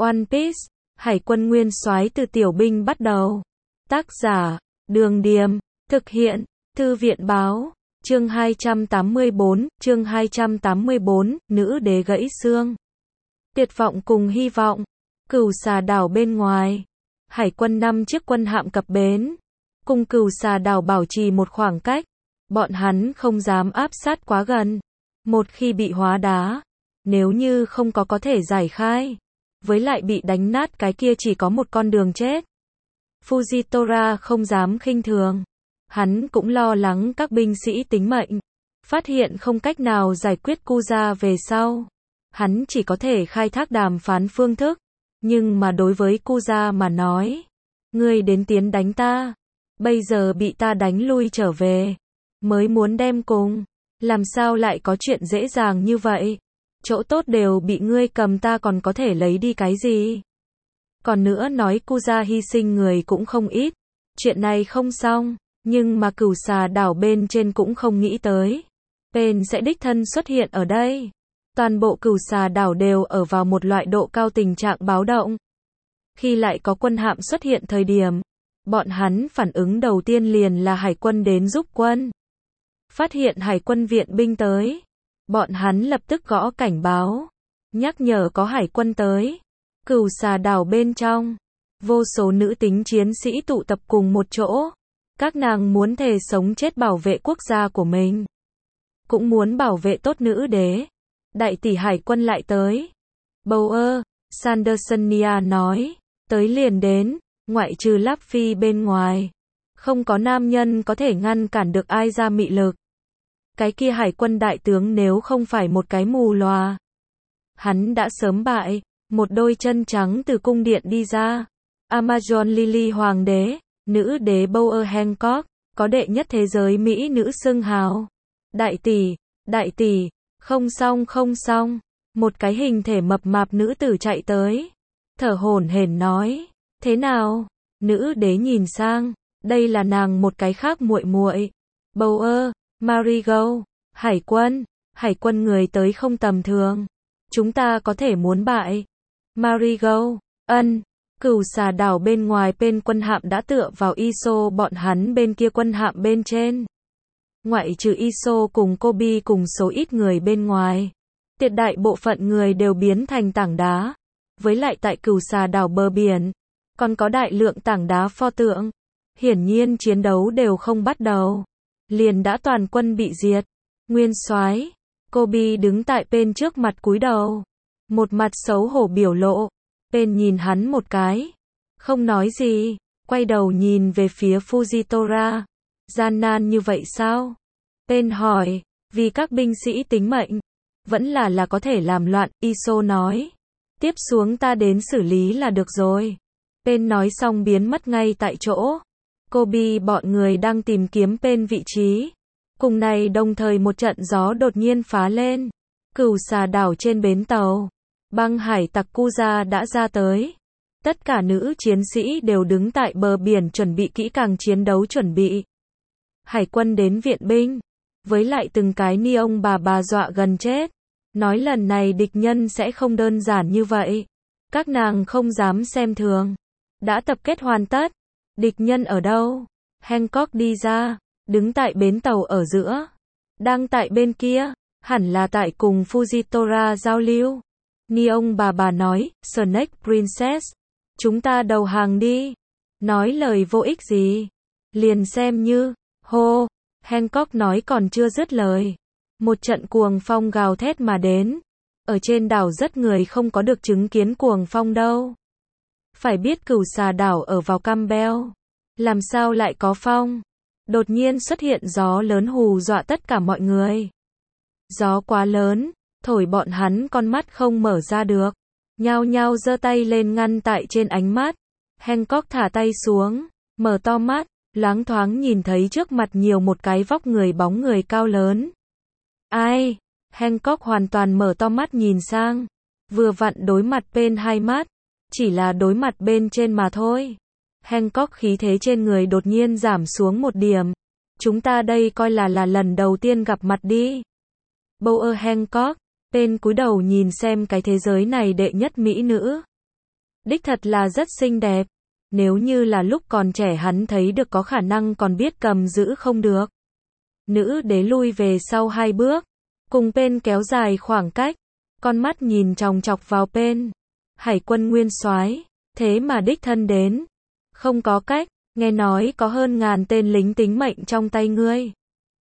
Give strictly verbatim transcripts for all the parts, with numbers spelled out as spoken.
One Piece, Hải quân nguyên soái từ tiểu binh bắt đầu. Tác giả, Đường Điềm, thực hiện, Thư viện báo, chương hai trăm tám mươi bốn, chương hai trăm tám mươi bốn, nữ đế gãy xương. Tuyệt vọng cùng hy vọng, Cửu Xà đảo bên ngoài. Hải quân năm chiếc quân hạm cập bến, cùng Cửu Xà đảo bảo trì một khoảng cách. Bọn hắn không dám áp sát quá gần. Một khi bị hóa đá, nếu như không có có thể giải khai, với lại bị đánh nát cái kia chỉ có một con đường chết. Fujitora không dám khinh thường. Hắn cũng lo lắng các binh sĩ tính mệnh. Phát hiện không cách nào giải quyết Kuza về sau, hắn chỉ có thể khai thác đàm phán phương thức. Nhưng mà đối với Kuza mà nói, ngươi đến tiến đánh ta, bây giờ bị ta đánh lui trở về, mới muốn đem cùng, làm sao lại có chuyện dễ dàng như vậy? Chỗ tốt đều bị ngươi cầm, ta còn có thể lấy đi cái gì? Còn nữa nói Kuza hy sinh người cũng không ít, chuyện này không xong, nhưng mà Cửu Xà đảo bên trên cũng không nghĩ tới Pain sẽ đích thân xuất hiện ở đây. Toàn bộ Cửu Xà đảo đều ở vào một loại độ cao tình trạng báo động. Khi lại có quân hạm xuất hiện thời điểm, bọn hắn phản ứng đầu tiên liền là hải quân đến giúp quân. Phát hiện hải quân viện binh tới, bọn hắn lập tức gõ cảnh báo, nhắc nhở có hải quân tới. Cửu Xà đảo bên trong, vô số nữ tính chiến sĩ tụ tập cùng một chỗ. Các nàng muốn thề sống chết bảo vệ quốc gia của mình, cũng muốn bảo vệ tốt nữ đế. Đại tỷ hải quân lại tới. Bower, Sandersonia nói, tới liền đến, ngoại trừ Luffy bên ngoài, không có nam nhân có thể ngăn cản được ai ra mị lực. Cái kia hải quân đại tướng nếu không phải một cái mù lòa, hắn đã sớm bại. Một đôi chân trắng từ cung điện đi ra. Amazon Lily hoàng đế, nữ đế Bower Hancock, có đệ nhất thế giới Mỹ nữ xưng hào. Đại tỷ, đại tỷ, không xong không xong. Một cái hình thể mập mạp nữ tử chạy tới, thở hổn hển nói, thế nào? Nữ đế nhìn sang, đây là nàng một cái khác muội muội. Bower, Marigold, hải quân, hải quân người tới không tầm thường. Chúng ta có thể muốn bại. Marigold, ân, Cửu Xà đảo bên ngoài bên quân hạm đã tựa vào Iso bọn hắn bên kia quân hạm bên trên. Ngoại trừ Iso cùng Kobe cùng số ít người bên ngoài, tuyệt đại bộ phận người đều biến thành tảng đá. Với lại tại Cửu Xà đảo bờ biển, còn có đại lượng tảng đá pho tượng. Hiển nhiên chiến đấu đều không bắt đầu, liền đã toàn quân bị diệt. Nguyên soái, Kobe đứng tại bên trước mặt cúi đầu, một mặt xấu hổ biểu lộ. Pain nhìn hắn một cái, không nói gì, quay đầu nhìn về phía Fujitora. Gian nan như vậy sao? Pain hỏi, vì các binh sĩ tính mệnh, vẫn là là có thể làm loạn, Iso nói. Tiếp xuống ta đến xử lý là được rồi. Pain nói xong biến mất ngay tại chỗ. Kobe bọn người đang tìm kiếm Pain vị trí. Cùng này đồng thời một trận gió đột nhiên phá lên. Cửu Xà đảo trên bến tàu, băng hải tặc Kuza đã ra tới. Tất cả nữ chiến sĩ đều đứng tại bờ biển chuẩn bị kỹ càng chiến đấu chuẩn bị. Hải quân đến viện binh, với lại từng cái ni ông bà bà dọa gần chết. Nói lần này địch nhân sẽ không đơn giản như vậy. Các nàng không dám xem thường. Đã tập kết hoàn tất. Địch nhân ở đâu? Hancock đi ra, đứng tại bến tàu ở giữa. Đang tại bên kia, hẳn là tại cùng Fujitora giao lưu. Ni ông bà bà nói, Snake Princess, chúng ta đầu hàng đi. Nói lời vô ích gì. Liền xem như, hô, Hancock nói còn chưa dứt lời. Một trận cuồng phong gào thét mà đến. Ở trên đảo rất người không có được chứng kiến cuồng phong đâu. Phải biết Cửu Xà đảo ở vào Campbell. Làm sao lại có phong? Đột nhiên xuất hiện gió lớn hù dọa tất cả mọi người. Gió quá lớn, thổi bọn hắn con mắt không mở ra được. Nhao nhao giơ tay lên ngăn tại trên ánh mắt. Hancock thả tay xuống, mở to mắt, loáng thoáng nhìn thấy trước mặt nhiều một cái vóc người bóng người cao lớn. Ai? Hancock hoàn toàn mở to mắt nhìn sang. Vừa vặn đối mặt bên hai mắt. Chỉ là đối mặt bên trên mà thôi. Hancock khí thế trên người đột nhiên giảm xuống một điểm. Chúng ta đây coi là là lần đầu tiên gặp mặt đi. Bower Hancock, Pain cúi đầu nhìn xem cái thế giới này đệ nhất mỹ nữ. Đích thật là rất xinh đẹp. Nếu như là lúc còn trẻ hắn thấy được có khả năng còn biết cầm giữ không được. Nữ đế lui về sau hai bước, cùng Pen kéo dài khoảng cách, con mắt nhìn chòng chọc vào Pen. Hải quân nguyên soái, thế mà đích thân đến. Không có cách, nghe nói có hơn ngàn tên lính tính mệnh trong tay ngươi.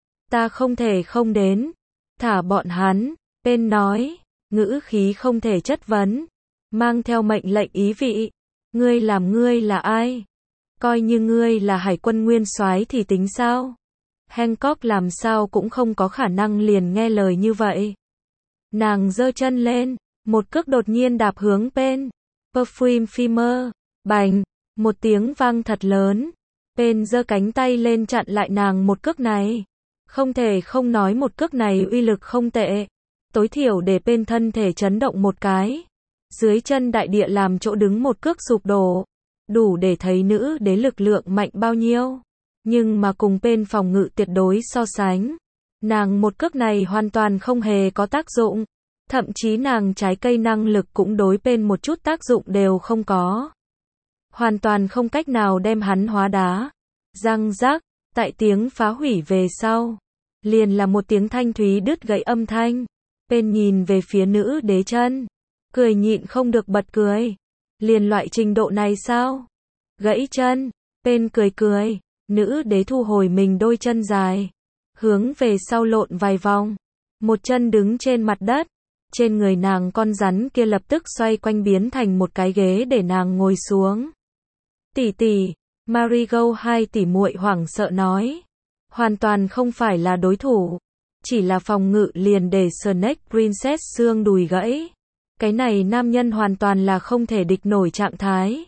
Ta không thể không đến. Thả bọn hắn, Pen nói, ngữ khí không thể chất vấn, mang theo mệnh lệnh ý vị. Ngươi làm ngươi là ai? Coi như ngươi là hải quân nguyên soái thì tính sao? Hancock làm sao cũng không có khả năng liền nghe lời như vậy. Nàng giơ chân lên, một cước đột nhiên đạp hướng Pen. Perfume Femur, bành, một tiếng vang thật lớn. Pen giơ cánh tay lên chặn lại nàng một cước này. Không thể không nói một cước này uy lực không tệ. Tối thiểu để Pen thân thể chấn động một cái. Dưới chân đại địa làm chỗ đứng một cước sụp đổ. Đủ để thấy nữ đế lực lượng mạnh bao nhiêu. Nhưng mà cùng Pen phòng ngự tuyệt đối so sánh. Nàng một cước này hoàn toàn không hề có tác dụng. Thậm chí nàng trái cây năng lực cũng đối Pen một chút tác dụng đều không có. Hoàn toàn không cách nào đem hắn hóa đá. Răng rắc, tại tiếng phá hủy về sau. Liền là một tiếng thanh thúy đứt gãy âm thanh. Pen nhìn về phía nữ đế chân. Cười nhịn không được bật cười. Liền loại trình độ này sao? Gãy chân. Pen cười cười. Nữ đế thu hồi mình đôi chân dài. Hướng về sau lộn vài vòng. Một chân đứng trên mặt đất. Trên người nàng con rắn kia lập tức xoay quanh biến thành một cái ghế để nàng ngồi xuống. Tỷ tỷ, Marigold hai tỷ muội hoảng sợ nói. Hoàn toàn không phải là đối thủ. Chỉ là phòng ngự liền để Snake Princess xương đùi gãy. Cái này nam nhân hoàn toàn là không thể địch nổi trạng thái.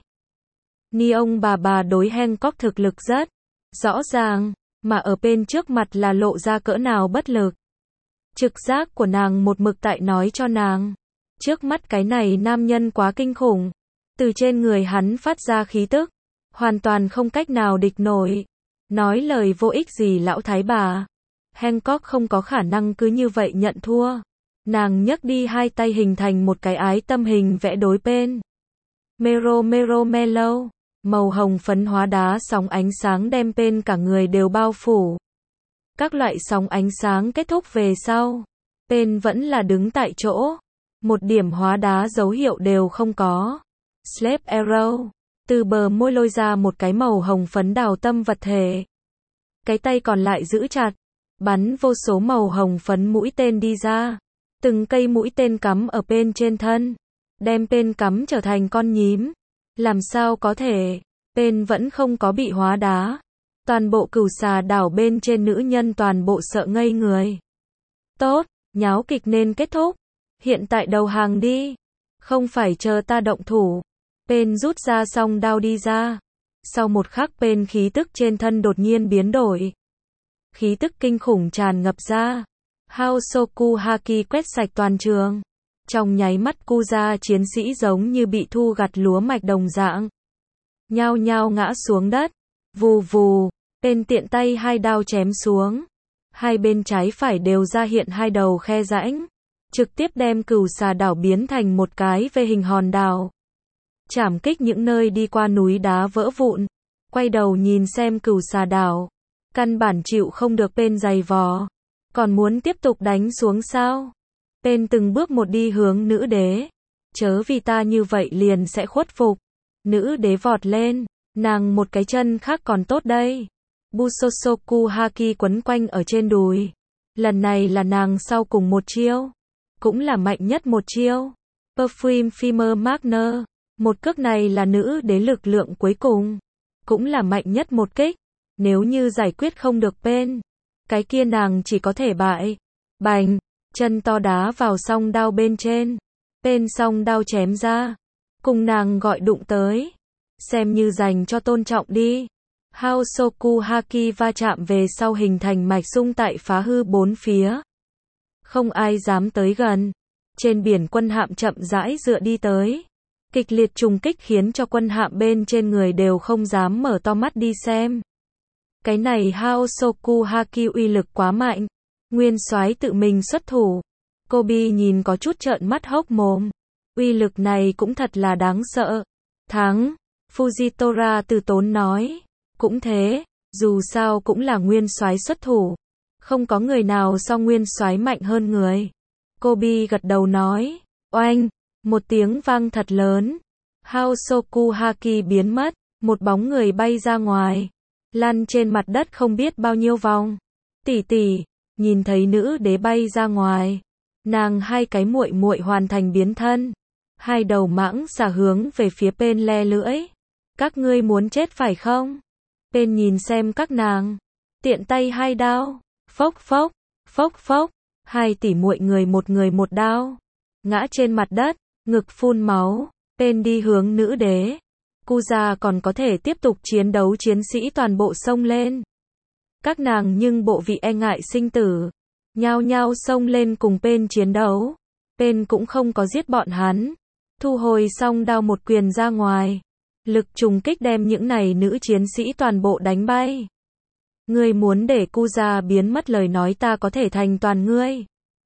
Ni ông bà bà đối Hancock thực lực rất rõ ràng, mà ở bên trước mặt là lộ ra cỡ nào bất lực. Trực giác của nàng một mực tại nói cho nàng. Trước mắt cái này nam nhân quá kinh khủng. Từ trên người hắn phát ra khí tức. Hoàn toàn không cách nào địch nổi. Nói lời vô ích gì lão thái bà. Hancock không có khả năng cứ như vậy nhận thua. Nàng nhấc đi hai tay hình thành một cái ái tâm hình vẽ đối Pen. Mero mero melo. Màu hồng phấn hóa đá sóng ánh sáng đem Pen cả người đều bao phủ. Các loại sóng ánh sáng kết thúc về sau. Pen vẫn là đứng tại chỗ. Một điểm hóa đá dấu hiệu đều không có. Slap arrow. Từ bờ môi lôi ra một cái màu hồng phấn đào tâm vật thể. Cái tay còn lại giữ chặt. Bắn vô số màu hồng phấn mũi tên đi ra. Từng cây mũi tên cắm ở Pen trên thân. Đem Pen cắm trở thành con nhím. Làm sao có thể. Pen vẫn không có bị hóa đá. Toàn bộ cửu xà đảo bên trên nữ nhân toàn bộ sợ ngây người. Tốt, nháo kịch nên kết thúc. Hiện tại đầu hàng đi. Không phải chờ ta động thủ. Pen rút ra song đao đi ra. Sau một khắc Pen khí tức trên thân đột nhiên biến đổi. Khí tức kinh khủng tràn ngập ra. Hosoku Haki quét sạch toàn trường. Trong nháy mắt Kuja chiến sĩ giống như bị thu gặt lúa mạch đồng dạng. Nhao nhao ngã xuống đất. Vù vù, Pen tiện tay hai đao chém xuống. Hai bên trái phải đều ra hiện hai đầu khe rãnh. Trực tiếp đem cửu xà đảo biến thành một cái về hình hòn đảo. Chảm kích những nơi đi qua núi đá vỡ vụn. Quay đầu nhìn xem cửu xà đảo. Căn bản chịu không được Pen giày vò. Còn muốn tiếp tục đánh xuống sao? Pen từng bước một đi hướng nữ đế. Chớ vì ta như vậy liền sẽ khuất phục. Nữ đế vọt lên. Nàng một cái chân khác còn tốt đây. Busosoku Haki quấn quanh ở trên đùi. Lần này là nàng sau cùng một chiêu. Cũng là mạnh nhất một chiêu. Perfume Femur Magner. Một cước này là nữ đế lực lượng cuối cùng. Cũng là mạnh nhất một kích. Nếu như giải quyết không được Pen. Cái kia nàng chỉ có thể bại. Bành. Chân to đá vào song đao bên trên. Pen song đao chém ra. Cùng nàng gọi đụng tới. Xem như dành cho tôn trọng đi. Hosoku Haki va chạm về sau hình thành mạch sung tại phá hư bốn phía. Không ai dám tới gần. Trên biển quân hạm chậm rãi dựa đi tới. Kịch liệt trùng kích khiến cho quân hạm bên trên người đều không dám mở to mắt đi xem. Cái này Hosoku Haki uy lực quá mạnh. Nguyên soái tự mình xuất thủ. Kobe nhìn có chút trợn mắt hốc mồm. Uy lực này cũng thật là đáng sợ. Thắng, Fujitora từ tốn nói. Cũng thế, dù sao cũng là nguyên soái xuất thủ. Không có người nào so nguyên soái mạnh hơn người. Kobe gật đầu nói. Oanh, một tiếng vang thật lớn. Hosoku Haki biến mất, một bóng người bay ra ngoài, lăn trên mặt đất không biết bao nhiêu vòng. Tỷ tỷ, nhìn thấy nữ đế bay ra ngoài, nàng hai cái muội muội hoàn thành biến thân, hai đầu mãng xà hướng về phía Pen le lưỡi. Các ngươi muốn chết phải không? Pen nhìn xem các nàng, tiện tay hai đao, phốc phốc, phốc phốc, hai tỷ muội người một người một đao, ngã trên mặt đất, ngực phun máu. Pen đi hướng nữ đế. Kuza còn có thể tiếp tục chiến đấu, chiến sĩ toàn bộ xông lên. Các nàng nhưng bộ vị e ngại sinh tử, nhao nhao xông lên cùng Pen chiến đấu. Pen cũng không có giết bọn hắn, thu hồi xong đao một quyền ra ngoài, lực trùng kích đem những này nữ chiến sĩ toàn bộ đánh bay. Ngươi muốn để Kuza biến mất lời nói ta có thể thành toàn ngươi.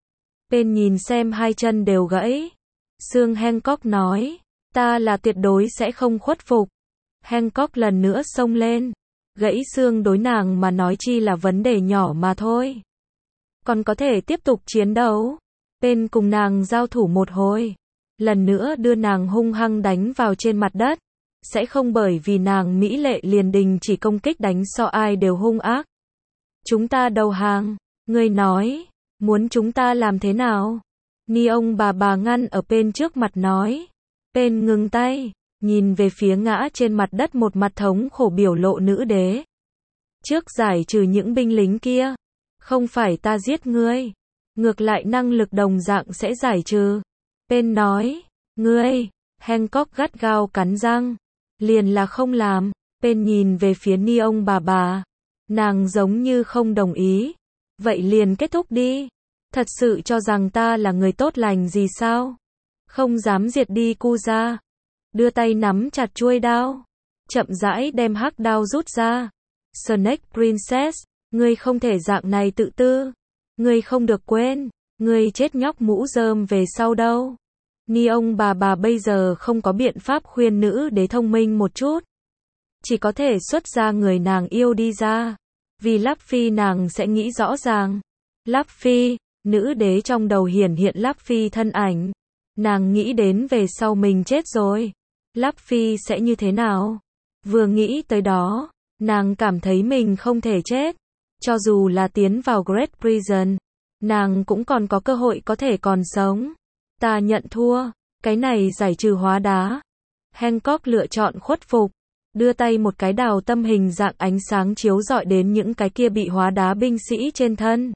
Pen nhìn xem hai chân đều gãy. Sương Hancock nói. Ta là tuyệt đối sẽ không khuất phục. Hancock lần nữa xông lên. Gãy xương đối nàng mà nói chi là vấn đề nhỏ mà thôi. Còn có thể tiếp tục chiến đấu. Pen cùng nàng giao thủ một hồi. Lần nữa đưa nàng hung hăng đánh vào trên mặt đất. Sẽ không bởi vì nàng mỹ lệ liền đình chỉ công kích đánh so ai đều hung ác. Chúng ta đầu hàng. Ngươi nói. Muốn chúng ta làm thế nào? Ni ông bà bà ngăn ở Pen trước mặt nói. Pen ngừng tay, nhìn về phía ngã trên mặt đất một mặt thống khổ biểu lộ nữ đế. Trước giải trừ những binh lính kia, không phải ta giết ngươi, ngược lại năng lực đồng dạng sẽ giải trừ. Pen nói, ngươi, Hancock gắt gao cắn răng, liền là không làm. Pen nhìn về phía Ni ông bà bà, nàng giống như không đồng ý. Vậy liền kết thúc đi, thật sự cho rằng ta là người tốt lành gì sao? Không dám diệt đi Kuza. Đưa tay nắm chặt chuôi đao, chậm rãi đem hắc đao rút ra. Snake Princess, ngươi không thể dạng này tự tư. Ngươi không được quên, ngươi chết nhóc mũ rơm về sau đâu. Ni ông bà bà bây giờ không có biện pháp khuyên nữ đế thông minh một chút. Chỉ có thể xuất ra người nàng yêu đi ra. Vì Luffy nàng sẽ nghĩ rõ ràng. Luffy, nữ đế trong đầu hiển hiện Luffy thân ảnh. Nàng nghĩ đến về sau mình chết rồi, Luffy sẽ như thế nào? Vừa nghĩ tới đó, nàng cảm thấy mình không thể chết. Cho dù là tiến vào Great Prison, nàng cũng còn có cơ hội có thể còn sống. Ta nhận thua, cái này giải trừ hóa đá. Hancock lựa chọn khuất phục, đưa tay một cái đào tâm hình dạng ánh sáng chiếu rọi đến những cái kia bị hóa đá binh sĩ trên thân.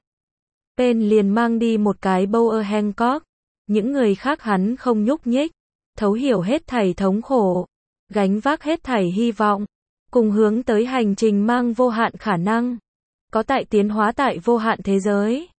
Pen liền mang đi một cái Bower Hancock. Những người khác hắn không nhúc nhích, thấu hiểu hết thảy thống khổ, gánh vác hết thảy hy vọng, cùng hướng tới hành trình mang vô hạn khả năng, có tại tiến hóa tại vô hạn thế giới.